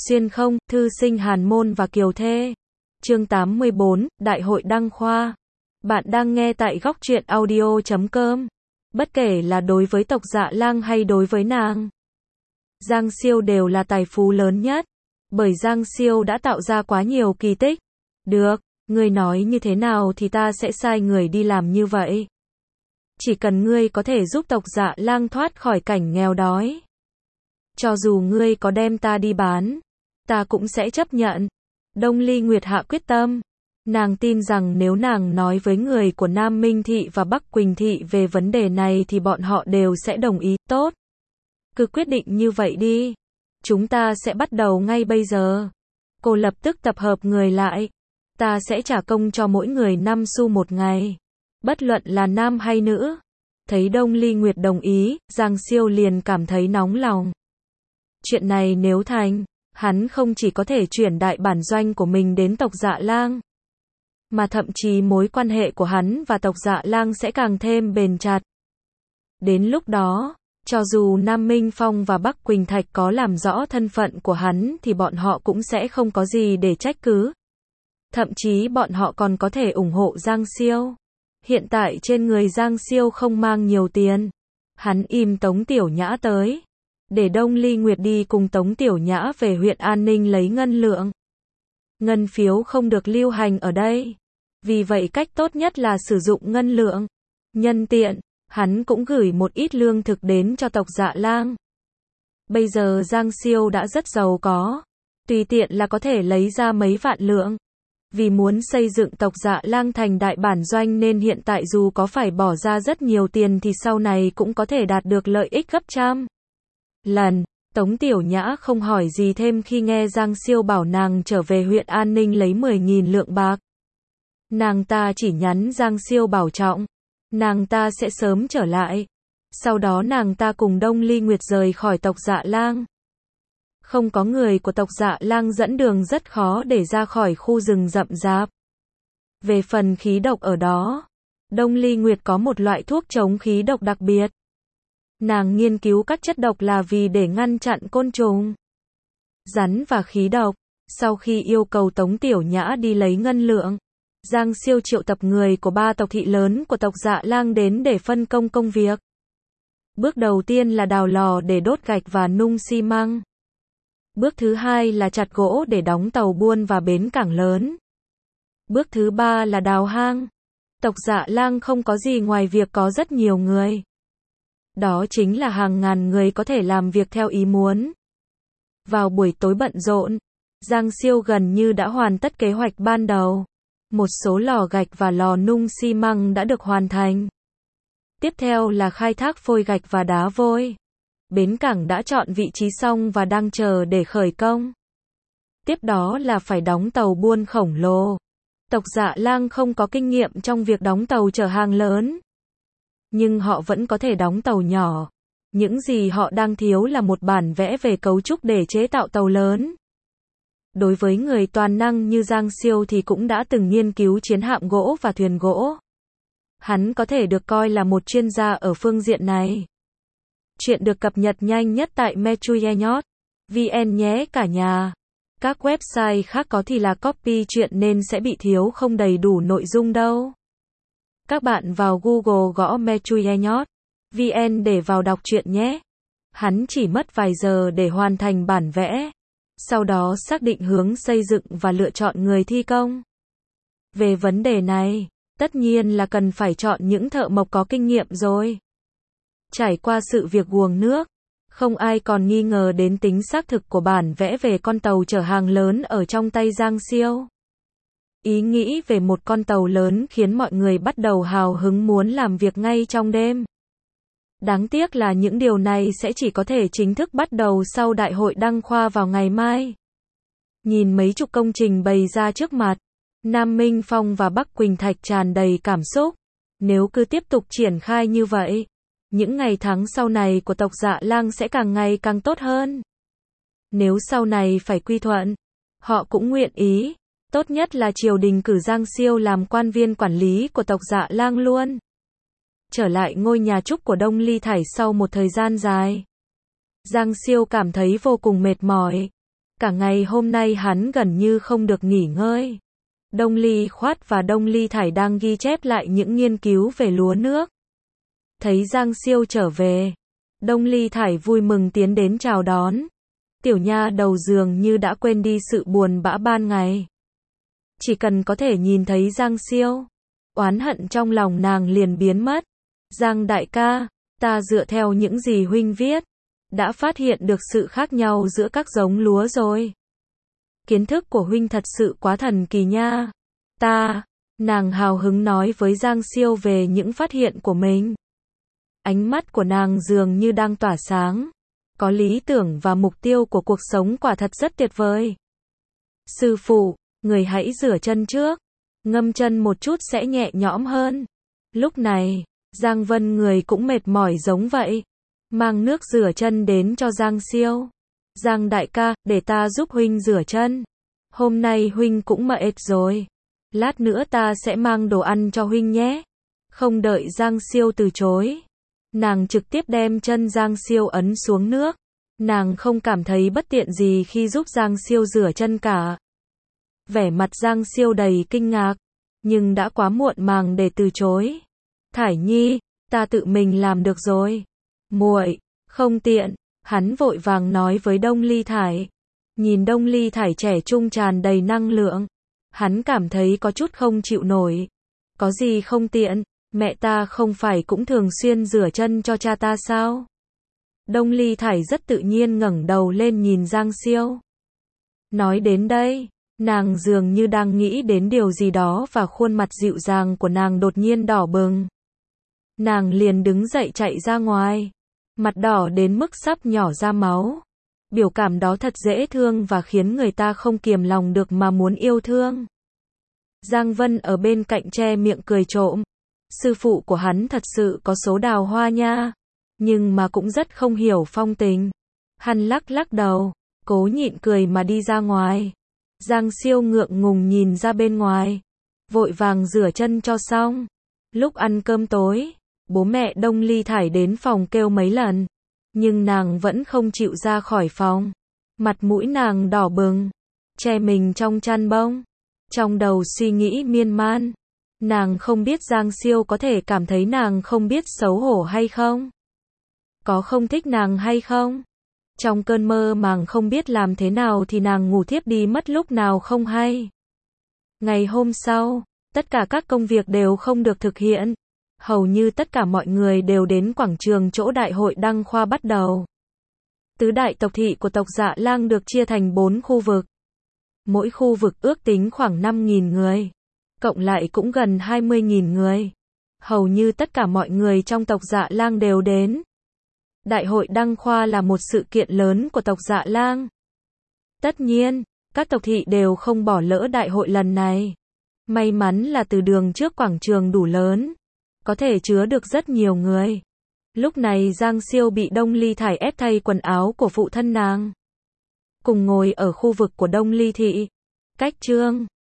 Xuyên không, thư sinh Hàn Môn và Kiều Thê. Chương 84, Đại hội đăng khoa. Bạn đang nghe tại góc truyện audio.com. Bất kể là đối với Tộc Dạ Lang hay đối với nàng, Giang Siêu đều là tài phú lớn nhất. Bởi Giang Siêu đã tạo ra quá nhiều kỳ tích. Được, ngươi nói như thế nào thì ta sẽ sai người đi làm như vậy. Chỉ cần ngươi có thể giúp Tộc Dạ Lang thoát khỏi cảnh nghèo đói. Cho dù ngươi có đem ta đi bán, ta cũng sẽ chấp nhận. Đông Ly Nguyệt hạ quyết tâm. Nàng tin rằng nếu nàng nói với người của Nam Minh Thị và Bắc Quỳnh Thị về vấn đề này thì bọn họ đều sẽ đồng ý. Tốt. Cứ quyết định như vậy đi. Chúng ta sẽ bắt đầu ngay bây giờ. Cô lập tức tập hợp người lại. Ta sẽ trả công cho mỗi người 5 xu một ngày. Bất luận là nam hay nữ. Thấy Đông Ly Nguyệt đồng ý, Giang Siêu liền cảm thấy nóng lòng. Chuyện này nếu thành, hắn không chỉ có thể chuyển đại bản doanh của mình đến Tộc Dạ Lang, mà thậm chí mối quan hệ của hắn và Tộc Dạ Lang sẽ càng thêm bền chặt. Đến lúc đó, cho dù Nam Minh Phong và Bắc Quỳnh Thạch có làm rõ thân phận của hắn thì bọn họ cũng sẽ không có gì để trách cứ. Thậm chí bọn họ còn có thể ủng hộ Giang Siêu. Hiện tại trên người Giang Siêu không mang nhiều tiền. Hắn im Tống Tiểu Nhã tới. Để Đông Ly Nguyệt đi cùng Tống Tiểu Nhã về huyện An Ninh lấy ngân lượng. Ngân phiếu không được lưu hành ở đây. Vì vậy cách tốt nhất là sử dụng ngân lượng. Nhân tiện, hắn cũng gửi một ít lương thực đến cho Tộc Dạ Lang. Bây giờ Giang Siêu đã rất giàu có. Tùy tiện là có thể lấy ra mấy vạn lượng. Vì muốn xây dựng Tộc Dạ Lang thành đại bản doanh nên hiện tại dù có phải bỏ ra rất nhiều tiền thì sau này cũng có thể đạt được lợi ích gấp trăm lần. Tống Tiểu Nhã không hỏi gì thêm khi nghe Giang Siêu bảo nàng trở về huyện An Ninh lấy 10.000 lượng bạc. Nàng ta chỉ nhắn Giang Siêu bảo trọng. Nàng ta sẽ sớm trở lại. Sau đó nàng ta cùng Đông Ly Nguyệt rời khỏi Tộc Dạ Lang. Không có người của Tộc Dạ Lang dẫn đường rất khó để ra khỏi khu rừng rậm rạp. Về phần khí độc ở đó, Đông Ly Nguyệt có một loại thuốc chống khí độc đặc biệt. Nàng nghiên cứu các chất độc là vì để ngăn chặn côn trùng, rắn và khí độc. Sau khi yêu cầu Tống Tiểu Nhã đi lấy ngân lượng, Giang Siêu triệu tập người của 3 tộc thị lớn của Tộc Dạ Lang đến để phân công công việc. Bước đầu tiên là đào lò để đốt gạch và nung xi măng. Bước thứ hai là chặt gỗ để đóng tàu buôn và bến cảng lớn. Bước thứ ba là đào hang. Tộc Dạ Lang không có gì ngoài việc có rất nhiều người. Đó chính là hàng ngàn người có thể làm việc theo ý muốn. Vào buổi tối bận rộn, Giang Siêu gần như đã hoàn tất kế hoạch ban đầu. Một số lò gạch và lò nung xi măng đã được hoàn thành. Tiếp theo là khai thác phôi gạch và đá vôi. Bến cảng đã chọn vị trí xong và đang chờ để khởi công. Tiếp đó là phải đóng tàu buôn khổng lồ. Tộc Dạ Lang không có kinh nghiệm trong việc đóng tàu chở hàng lớn. Nhưng họ vẫn có thể đóng tàu nhỏ. Những gì họ đang thiếu là một bản vẽ về cấu trúc để chế tạo tàu lớn. Đối với người toàn năng như Giang Siêu thì cũng đã từng nghiên cứu chiến hạm gỗ và thuyền gỗ. Hắn có thể được coi là một chuyên gia ở phương diện này. Chuyện được cập nhật nhanh nhất tại mechuyenyot.vn nhé cả nhà. Các website khác có thì là copy chuyện nên sẽ bị thiếu không đầy đủ nội dung đâu. Các bạn vào Google gõ mechuyenyot.vn để vào đọc truyện nhé. Hắn chỉ mất vài giờ để hoàn thành bản vẽ. Sau đó xác định hướng xây dựng và lựa chọn người thi công. Về vấn đề này, tất nhiên là cần phải chọn những thợ mộc có kinh nghiệm rồi. Trải qua sự việc guồng nước, không ai còn nghi ngờ đến tính xác thực của bản vẽ về con tàu chở hàng lớn ở trong tay Giang Siêu. Ý nghĩ về một con tàu lớn khiến mọi người bắt đầu hào hứng muốn làm việc ngay trong đêm. Đáng tiếc là những điều này sẽ chỉ có thể chính thức bắt đầu sau đại hội đăng khoa vào ngày mai. Nhìn mấy chục công trình bày ra trước mặt, Nam Minh Phong và Bắc Quỳnh Thạch tràn đầy cảm xúc. Nếu cứ tiếp tục triển khai như vậy, những ngày tháng sau này của Tộc Dạ Lang sẽ càng ngày càng tốt hơn. Nếu sau này phải quy thuận, họ cũng nguyện ý. Tốt nhất là triều đình cử Giang Siêu làm quan viên quản lý của Tộc Dạ Lang luôn. Trở lại ngôi nhà trúc của Đông Ly Thải sau một thời gian dài, Giang Siêu cảm thấy vô cùng mệt mỏi. Cả ngày hôm nay hắn gần như không được nghỉ ngơi. Đông Ly Khoát và Đông Ly Thải đang ghi chép lại những nghiên cứu về lúa nước. Thấy Giang Siêu trở về, Đông Ly Thải vui mừng tiến đến chào đón. Tiểu nha đầu dường như đã quên đi sự buồn bã ban ngày. Chỉ cần có thể nhìn thấy Giang Siêu, oán hận trong lòng nàng liền biến mất. Giang đại ca, ta dựa theo những gì huynh viết, đã phát hiện được sự khác nhau giữa các giống lúa rồi. Kiến thức của huynh thật sự quá thần kỳ nha. Nàng hào hứng nói với Giang Siêu về những phát hiện của mình. Ánh mắt của nàng dường như đang tỏa sáng. Có lý tưởng và mục tiêu của cuộc sống quả thật rất tuyệt vời. Sư phụ, người hãy rửa chân trước. Ngâm chân một chút sẽ nhẹ nhõm hơn. Lúc này, Giang Vân người cũng mệt mỏi giống vậy. Mang nước rửa chân đến cho Giang Siêu. Giang đại ca, để ta giúp huynh rửa chân. Hôm nay huynh cũng mệt rồi. Lát nữa ta sẽ mang đồ ăn cho huynh nhé. Không đợi Giang Siêu từ chối, nàng trực tiếp đem chân Giang Siêu ấn xuống nước. Nàng không cảm thấy bất tiện gì khi giúp Giang Siêu rửa chân cả. Vẻ mặt Giang Siêu đầy kinh ngạc, nhưng đã quá muộn màng để từ chối. Thải Nhi, ta tự mình làm được rồi. Muội, không tiện, hắn vội vàng nói với Đông Ly Thải. Nhìn Đông Ly Thải trẻ trung tràn đầy năng lượng, hắn cảm thấy có chút không chịu nổi. Có gì không tiện, mẹ ta không phải cũng thường xuyên rửa chân cho cha ta sao? Đông Ly Thải rất tự nhiên ngẩng đầu lên nhìn Giang Siêu. Nói đến đây, nàng dường như đang nghĩ đến điều gì đó và khuôn mặt dịu dàng của nàng đột nhiên đỏ bừng. Nàng liền đứng dậy chạy ra ngoài, mặt đỏ đến mức sắp nhỏ ra máu. Biểu cảm đó thật dễ thương và khiến người ta không kiềm lòng được mà muốn yêu thương. Giang Vân ở bên cạnh che miệng cười trộm. Sư phụ của hắn thật sự có số đào hoa nha, nhưng mà cũng rất không hiểu phong tình. Hắn lắc lắc đầu, cố nhịn cười mà đi ra ngoài. Giang Siêu ngượng ngùng nhìn ra bên ngoài, vội vàng rửa chân cho xong. Lúc ăn cơm tối, bố mẹ Đông Ly Thải đến phòng kêu mấy lần, nhưng nàng vẫn không chịu ra khỏi phòng. Mặt mũi nàng đỏ bừng, che mình trong chăn bông, trong đầu suy nghĩ miên man. Nàng không biết Giang Siêu có thể cảm thấy nàng không biết xấu hổ hay không? Có không thích nàng hay không? Trong cơn mơ màng không biết làm thế nào thì nàng ngủ thiếp đi mất lúc nào không hay. Ngày hôm sau, tất cả các công việc đều không được thực hiện. Hầu như tất cả mọi người đều đến quảng trường chỗ đại hội đăng khoa bắt đầu. Tứ đại tộc thị của tộc Dạ Lang được chia thành 4 khu vực. Mỗi khu vực ước tính khoảng 5.000 người. Cộng lại cũng gần 20.000 người. Hầu như tất cả mọi người trong tộc Dạ Lang đều đến. Đại hội đăng khoa là một sự kiện lớn của tộc Dạ Lang. Tất nhiên, các tộc thị đều không bỏ lỡ đại hội lần này. May mắn là từ đường trước quảng trường đủ lớn, có thể chứa được rất nhiều người. Lúc này Giang Siêu bị Đông Ly Thải ép thay quần áo của phụ thân nàng. Cùng ngồi ở khu vực của Đông Ly thị. Cách Trương